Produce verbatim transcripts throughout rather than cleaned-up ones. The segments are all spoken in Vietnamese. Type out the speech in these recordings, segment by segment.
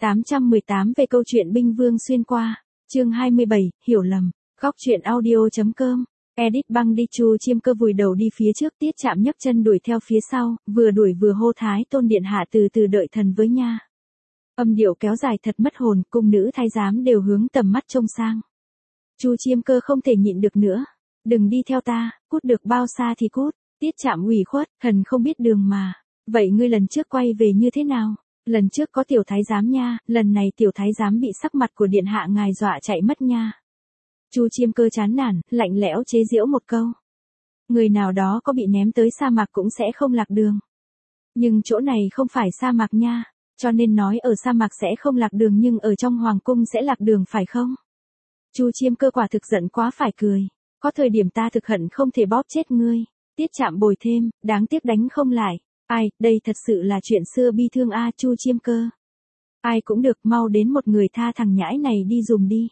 tám trăm mười tám về câu chuyện binh vương xuyên qua, chương hai mươi bảy, hiểu lầm, góc chuyện audio.com, edit băng đi. Chu Chiêm Cơ vùi đầu đi phía trước, Tiết Trạm nhấc chân đuổi theo phía sau, vừa đuổi vừa hô Thái Tôn điện hạ từ từ đợi thần với nha. Âm điệu kéo dài thật mất hồn, cung nữ thái giám đều hướng tầm mắt trông sang. Chu Chiêm Cơ không thể nhịn được nữa, đừng đi theo ta, cút được bao xa thì cút. Tiết Trạm ủy khuất, thần không biết đường mà. Vậy ngươi lần trước quay về như thế nào? Lần trước có tiểu thái giám nha, lần này tiểu thái giám bị sắc mặt của điện hạ ngài dọa chạy mất nha. Chu Chiêm Cơ chán nản, lạnh lẽo chế giễu một câu. Người nào đó có bị ném tới sa mạc cũng sẽ không lạc đường. Nhưng chỗ này không phải sa mạc nha, cho nên nói ở sa mạc sẽ không lạc đường nhưng ở trong hoàng cung sẽ lạc đường phải không? Chu Chiêm Cơ quả thực giận quá phải cười. Có thời điểm ta thực hận không thể bóp chết ngươi. Tiết Trạm bồi thêm, đáng tiếc đánh không lại. Ai, đây thật sự là chuyện xưa bi thương a. Chu Chiêm Cơ. Ai cũng được, mau đến một người tha thằng nhãi này đi dùm đi.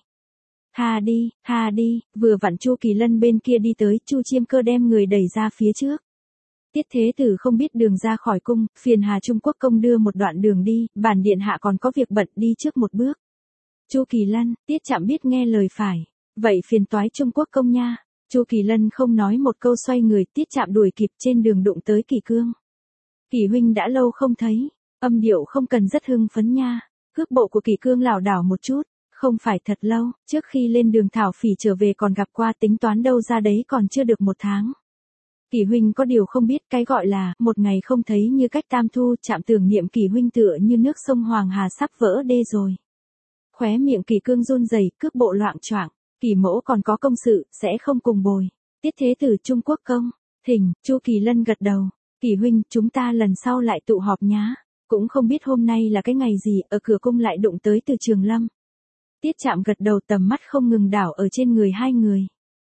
Tha đi, tha đi. Vừa vặn Chu Kỳ Lân bên kia đi tới, Chu Chiêm Cơ đem người đẩy ra phía trước. Tiết Thế Tử không biết đường ra khỏi cung, phiền Hà Trung Quốc công đưa một đoạn đường đi, bản điện hạ còn có việc bận, đi trước một bước. Chu Kỳ Lân, Tiết Trạm biết nghe lời phải. Vậy phiền toái Trung Quốc công nha. Chu Kỳ Lân không nói một câu xoay người, Tiết Trạm đuổi kịp, trên đường đụng tới Kỳ Cương. Kỳ huynh đã lâu không thấy, âm điệu không cần rất hưng phấn nha. Cước bộ của Kỳ Cương lảo đảo một chút, không phải thật lâu, trước khi lên đường Thảo Phỉ trở về còn gặp qua, tính toán đâu ra đấy còn chưa được một tháng. Kỳ huynh có điều không biết, cái gọi là một ngày không thấy như cách tam thu. Trạm tưởng niệm Kỳ huynh tựa như nước sông Hoàng Hà sắp vỡ đê rồi. Khóe miệng Kỳ Cương run rẩy, cước bộ loạng choạng. Kỳ mẫu còn có công sự, sẽ không cùng bồi. Tiết Thế Tử Trung Quốc công, thỉnh. Chu Kỳ Lân gật đầu. Kỳ huynh, chúng ta lần sau lại tụ họp nhá. Cũng không biết hôm nay là cái ngày gì, ở cửa cung lại đụng tới Từ Trường Lâm. Tiết Trạm gật đầu, tầm mắt không ngừng đảo ở trên người hai người.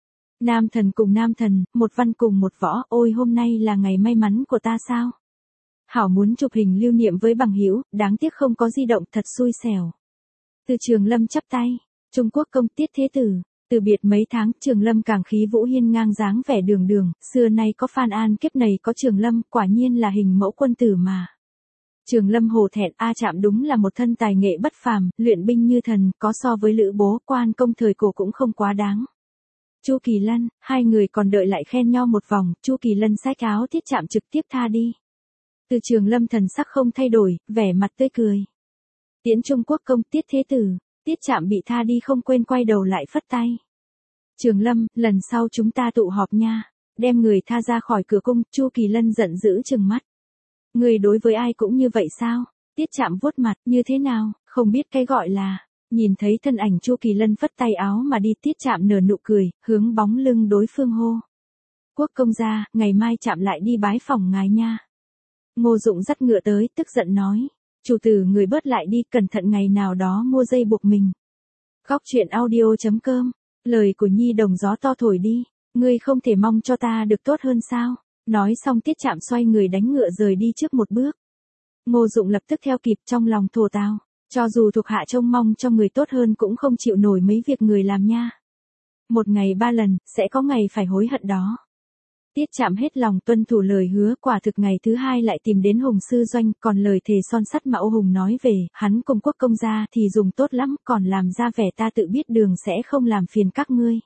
Nam thần cùng nam thần, một văn cùng một võ, ôi hôm nay là ngày may mắn của ta sao? Hảo muốn chụp hình lưu niệm với bằng hữu, đáng tiếc không có di động, thật xui xẻo. Từ Trường Lâm chắp tay. Trung Quốc công. Tiết Thế Tử. Từ biệt mấy tháng, Trường Lâm càng khí vũ hiên ngang dáng vẻ đường đường, xưa nay có Phan An kiếp này có Trường Lâm, quả nhiên là hình mẫu quân tử mà. Trường Lâm hổ thẹn, a Trạm đúng là một thân tài nghệ bất phàm, luyện binh như thần, có so với Lữ Bố, Quan Công thời cổ cũng không quá đáng. Chu Kỳ Lân, hai người còn đợi lại khen nhau một vòng, Chu Kỳ Lân xách áo Tiết Trạm trực tiếp tha đi. Từ Trường Lâm thần sắc không thay đổi, vẻ mặt tươi cười. Tiễn Trung Quốc công. Tiết Thế Tử. Tiết Trạm bị tha đi không quên quay đầu lại phất tay. Trường Lâm, lần sau chúng ta tụ họp nha. Đem người tha ra khỏi cửa cung. Chu Kỳ Lân giận dữ trừng mắt. Người đối với ai cũng như vậy sao? Tiết Trạm vuốt mặt, như thế nào, không biết cái gọi là. Nhìn thấy thân ảnh Chu Kỳ Lân phất tay áo mà đi, Tiết Trạm nở nụ cười, hướng bóng lưng đối phương hô. Quốc công gia, ngày mai Trạm lại đi bái phòng ngài nha. Ngô Dụng dắt ngựa tới, tức giận nói. Chủ tử người bớt lại đi, cẩn thận ngày nào đó mua dây buộc mình. Góc chuyện audio.com, lời của Nhi Đồng gió to thổi đi, ngươi không thể mong cho ta được tốt hơn sao? Nói xong Tiết Trạm xoay người đánh ngựa rời đi trước một bước. Ngô Dụng lập tức theo kịp, trong lòng thổ tào, cho dù thuộc hạ trông mong cho người tốt hơn cũng không chịu nổi mấy việc người làm nha. Một ngày ba lần, sẽ có ngày phải hối hận đó. Tiết Trạm hết lòng tuân thủ lời hứa, quả thực ngày thứ hai lại tìm đến Hùng sư doanh, còn lời thề son sắt mà Ô Hùng nói về, hắn cùng Quốc công gia thì dùng tốt lắm, còn làm ra vẻ ta tự biết đường sẽ không làm phiền các ngươi.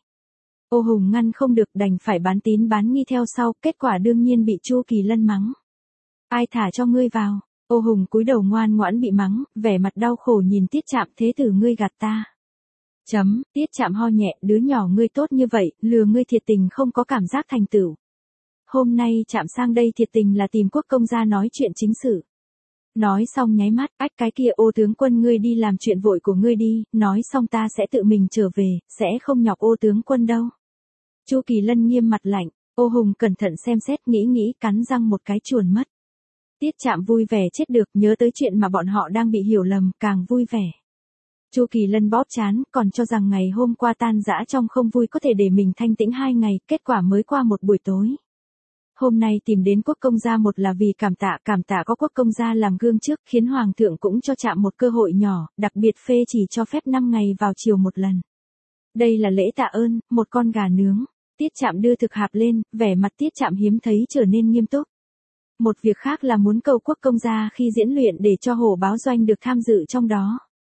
Ô Hùng ngăn không được, đành phải bán tín bán nghi theo sau, kết quả đương nhiên bị Chu Kỳ Lân mắng. Ai thả cho ngươi vào? Ô Hùng cúi đầu ngoan ngoãn bị mắng, vẻ mặt đau khổ nhìn Tiết Trạm. Thế tử ngươi gạt ta. Chấm. Tiết Trạm ho nhẹ, đứa nhỏ ngươi tốt như vậy, lừa ngươi thiệt tình không có cảm giác thành tựu. Hôm nay Trạm sang đây thiệt tình là tìm Quốc công gia nói chuyện chính sự. Nói xong nháy mắt, ách cái kia Ô tướng quân ngươi đi làm chuyện vội của ngươi đi, nói xong ta sẽ tự mình trở về, sẽ không nhọc Ô tướng quân đâu. Chu Kỳ Lân nghiêm mặt lạnh, Ô Hùng cẩn thận xem xét nghĩ nghĩ cắn răng một cái chuồn mất. Tiết Trạm vui vẻ chết được, nhớ tới chuyện mà bọn họ đang bị hiểu lầm, càng vui vẻ. Chu Kỳ Lân bóp trán, còn cho rằng ngày hôm qua tan dã trong không vui có thể để mình thanh tĩnh hai ngày, kết quả mới qua một buổi tối. Hôm nay tìm đến Quốc công gia một là vì cảm tạ, cảm tạ có Quốc công gia làm gương trước, khiến Hoàng thượng cũng cho Trạm một cơ hội nhỏ, đặc biệt phê chỉ cho phép năm ngày vào chiều một lần. Đây là lễ tạ ơn, một con gà nướng. Tiết Trạm đưa thực hạp lên, vẻ mặt Tiết Trạm hiếm thấy trở nên nghiêm túc. Một việc khác là muốn cầu Quốc công gia khi diễn luyện để cho Hổ Báo Doanh được tham dự trong đó.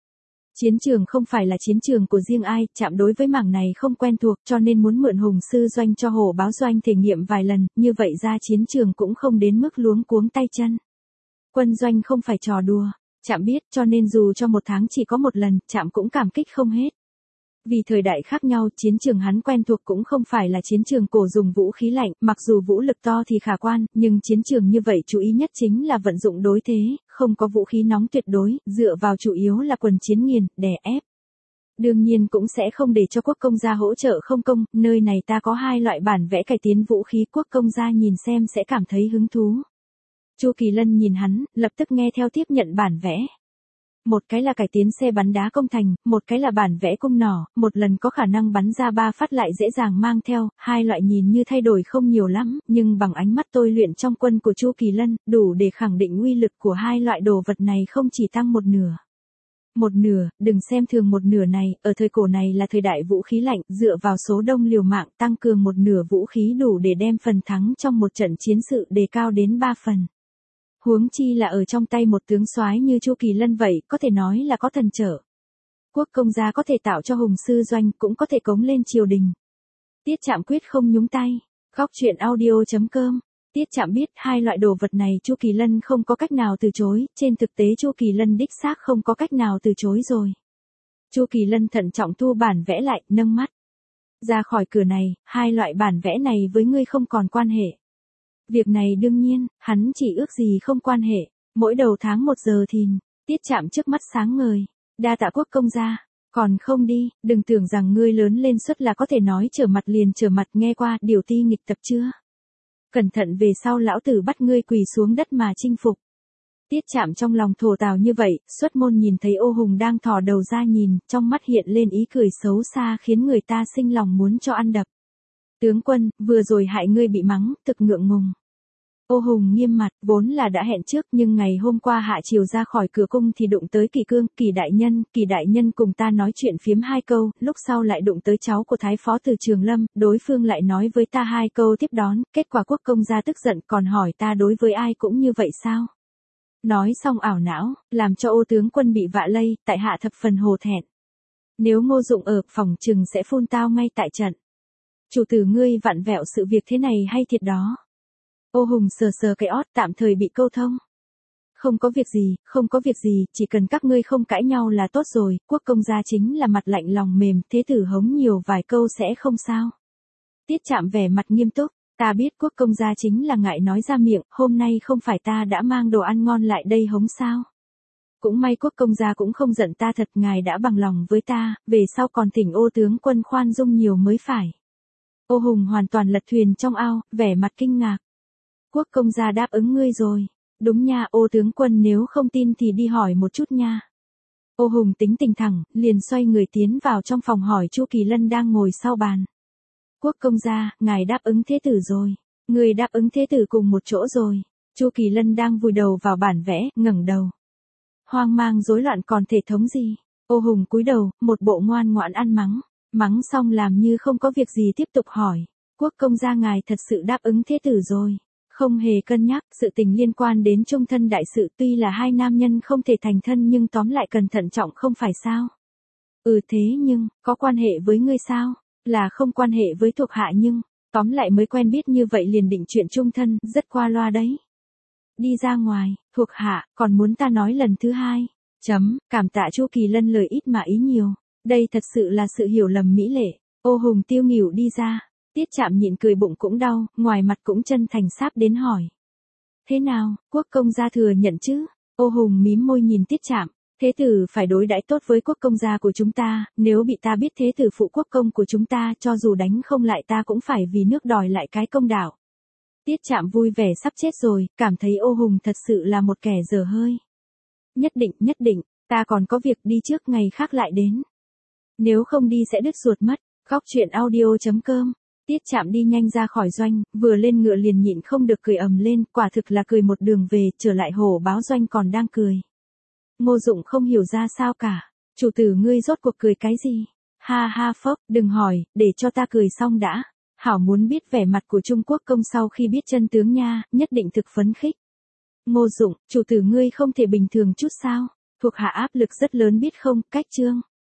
Chiến trường không phải là chiến trường của riêng ai, Trạm đối với mảng này không quen thuộc cho nên muốn mượn Hùng sư doanh cho Hồ Báo Doanh thể nghiệm vài lần, như vậy ra chiến trường cũng không đến mức luống cuống tay chân. Quân doanh không phải trò đùa, Trạm biết cho nên dù cho một tháng chỉ có một lần, Trạm cũng cảm kích không hết. Vì thời đại khác nhau, chiến trường hắn quen thuộc cũng không phải là chiến trường cổ dùng vũ khí lạnh, mặc dù vũ lực to thì khả quan, nhưng chiến trường như vậy chú ý nhất chính là vận dụng đối thế, không có vũ khí nóng tuyệt đối, dựa vào chủ yếu là quần chiến nghiền, đè ép. Đương nhiên cũng sẽ không để cho quốc công gia hỗ trợ không công, nơi này ta có hai loại bản vẽ cải tiến vũ khí, quốc công gia nhìn xem sẽ cảm thấy hứng thú. Chu Kỳ Lân nhìn hắn, lập tức nghe theo tiếp nhận bản vẽ. Một cái là cải tiến xe bắn đá công thành, một cái là bản vẽ cung nỏ, một lần có khả năng bắn ra ba phát lại dễ dàng mang theo, hai loại nhìn như thay đổi không nhiều lắm, nhưng bằng ánh mắt tôi luyện trong quân của Chu Kỳ Lân, đủ để khẳng định uy lực của hai loại đồ vật này không chỉ tăng một nửa. Một nửa, đừng xem thường một nửa này, ở thời cổ này là thời đại vũ khí lạnh, dựa vào số đông liều mạng tăng cường một nửa vũ khí đủ để đem phần thắng trong một trận chiến sự đề cao đến ba phần. Huống chi là ở trong tay một tướng soái như Chu Kỳ Lân vậy, có thể nói là có thần trợ. Quốc công gia có thể tạo cho Hùng sư doanh, cũng có thể cống lên triều đình. Tiết Trạm quyết không nhúng tay. Góc truyện audio chấm com. Tiết Trạm biết hai loại đồ vật này Chu Kỳ Lân không có cách nào từ chối, trên thực tế Chu Kỳ Lân đích xác không có cách nào từ chối rồi. Chu Kỳ Lân thận trọng thu bản vẽ lại, nâng mắt. Ra khỏi cửa này, hai loại bản vẽ này với ngươi không còn quan hệ. Việc này đương nhiên, hắn chỉ ước gì không quan hệ, mỗi đầu tháng một giờ thìn, Tiết Trạm trước mắt sáng ngời, đa tạ quốc công gia, còn không đi, đừng tưởng rằng ngươi lớn lên suất là có thể nói trở mặt liền trở mặt, nghe qua điều ti nghịch tập chưa? Cẩn thận về sau lão tử bắt ngươi quỳ xuống đất mà chinh phục. Tiết Trạm trong lòng thổ tào như vậy, xuất môn nhìn thấy Ô Hùng đang thò đầu ra nhìn, trong mắt hiện lên ý cười xấu xa khiến người ta sinh lòng muốn cho ăn đập. Tướng quân, vừa rồi hại ngươi bị mắng, thực ngượng ngùng. Ô Hùng nghiêm mặt, vốn là đã hẹn trước nhưng ngày hôm qua hạ chiều ra khỏi cửa cung thì đụng tới Kỳ Cương, Kỳ đại nhân, Kỳ đại nhân cùng ta nói chuyện phiếm hai câu, lúc sau lại đụng tới cháu của Thái Phó từ Trường Lâm, đối phương lại nói với ta hai câu tiếp đón, kết quả quốc công gia tức giận còn hỏi ta đối với ai cũng như vậy sao? Nói xong ảo não, làm cho Ô tướng quân bị vạ lây, tại hạ thập phần hồ thẹn. Nếu Ngô Dụng ở phòng trừng sẽ phun tao ngay tại trận. Chủ tử ngươi vặn vẹo sự việc thế này hay thiệt đó. Ô Hùng sờ sờ cái ót tạm thời bị câu thông. Không có việc gì, không có việc gì, chỉ cần các ngươi không cãi nhau là tốt rồi, quốc công gia chính là mặt lạnh lòng mềm, thế tử hống nhiều vài câu sẽ không sao. Tiết Trạm vẻ mặt nghiêm túc, ta biết quốc công gia chính là ngại nói ra miệng, hôm nay không phải ta đã mang đồ ăn ngon lại đây hống sao. Cũng may quốc công gia cũng không giận ta thật, ngài đã bằng lòng với ta, về sau còn thỉnh Ô tướng quân khoan dung nhiều mới phải. Ô Hùng hoàn toàn lật thuyền trong ao, vẻ mặt kinh ngạc. Quốc công gia đáp ứng ngươi rồi. Đúng nha, Ô tướng quân nếu không tin thì đi hỏi một chút nha. Ô Hùng tính tình thẳng, liền xoay người tiến vào trong phòng hỏi Chu Kỳ Lân đang ngồi sau bàn. Quốc công gia, ngài đáp ứng thế tử rồi. Người đáp ứng thế tử cùng một chỗ rồi. Chu Kỳ Lân đang vùi đầu vào bản vẽ, ngẩng đầu. Hoang mang rối loạn còn thể thống gì? Ô Hùng cúi đầu, một bộ ngoan ngoãn ăn mắng. Mắng xong làm như không có việc gì tiếp tục hỏi. Quốc công gia ngài thật sự đáp ứng thế tử rồi. Không hề cân nhắc, sự tình liên quan đến trung thân đại sự, tuy là hai nam nhân không thể thành thân nhưng tóm lại cần thận trọng không phải sao? Ừ thế nhưng, có quan hệ với ngươi sao? Là không quan hệ với thuộc hạ nhưng, tóm lại mới quen biết như vậy liền định chuyện trung thân, rất qua loa đấy. Đi ra ngoài, thuộc hạ, còn muốn ta nói lần thứ hai. Chấm, cảm tạ Chu Kỳ Lân lời ít mà ý nhiều. Đây thật sự là sự hiểu lầm mỹ lệ. Ô Hùng tiêu nghỉu đi ra. Tiết Trạm nhịn cười bụng cũng đau, ngoài mặt cũng chân thành sáp đến hỏi. Thế nào, quốc công gia thừa nhận chứ? Ô Hùng mím môi nhìn Tiết Trạm. Thế tử phải đối đãi tốt với quốc công gia của chúng ta, nếu bị ta biết thế tử phụ quốc công của chúng ta, cho dù đánh không lại ta cũng phải vì nước đòi lại cái công đạo. Tiết Trạm vui vẻ sắp chết rồi, cảm thấy Ô Hùng thật sự là một kẻ dở hơi. Nhất định, nhất định, ta còn có việc đi trước, ngày khác lại đến. Nếu không đi sẽ đứt ruột mất. Góc truyện audio chấm com. Tiết Trạm đi nhanh ra khỏi doanh, vừa lên ngựa liền nhịn không được cười ầm lên, quả thực là cười một đường về, trở lại Hồ Báo Doanh còn đang cười. Ngô Dụng không hiểu ra sao cả. Chủ tử ngươi rốt cuộc cười cái gì? Ha ha phốc, đừng hỏi, để cho ta cười xong đã. Hảo muốn biết vẻ mặt của Trung Quốc công sau khi biết chân tướng nha, nhất định thực phấn khích. Ngô Dụng, chủ tử ngươi không thể bình thường chút sao? Thuộc hạ áp lực rất lớn biết không, cách chương.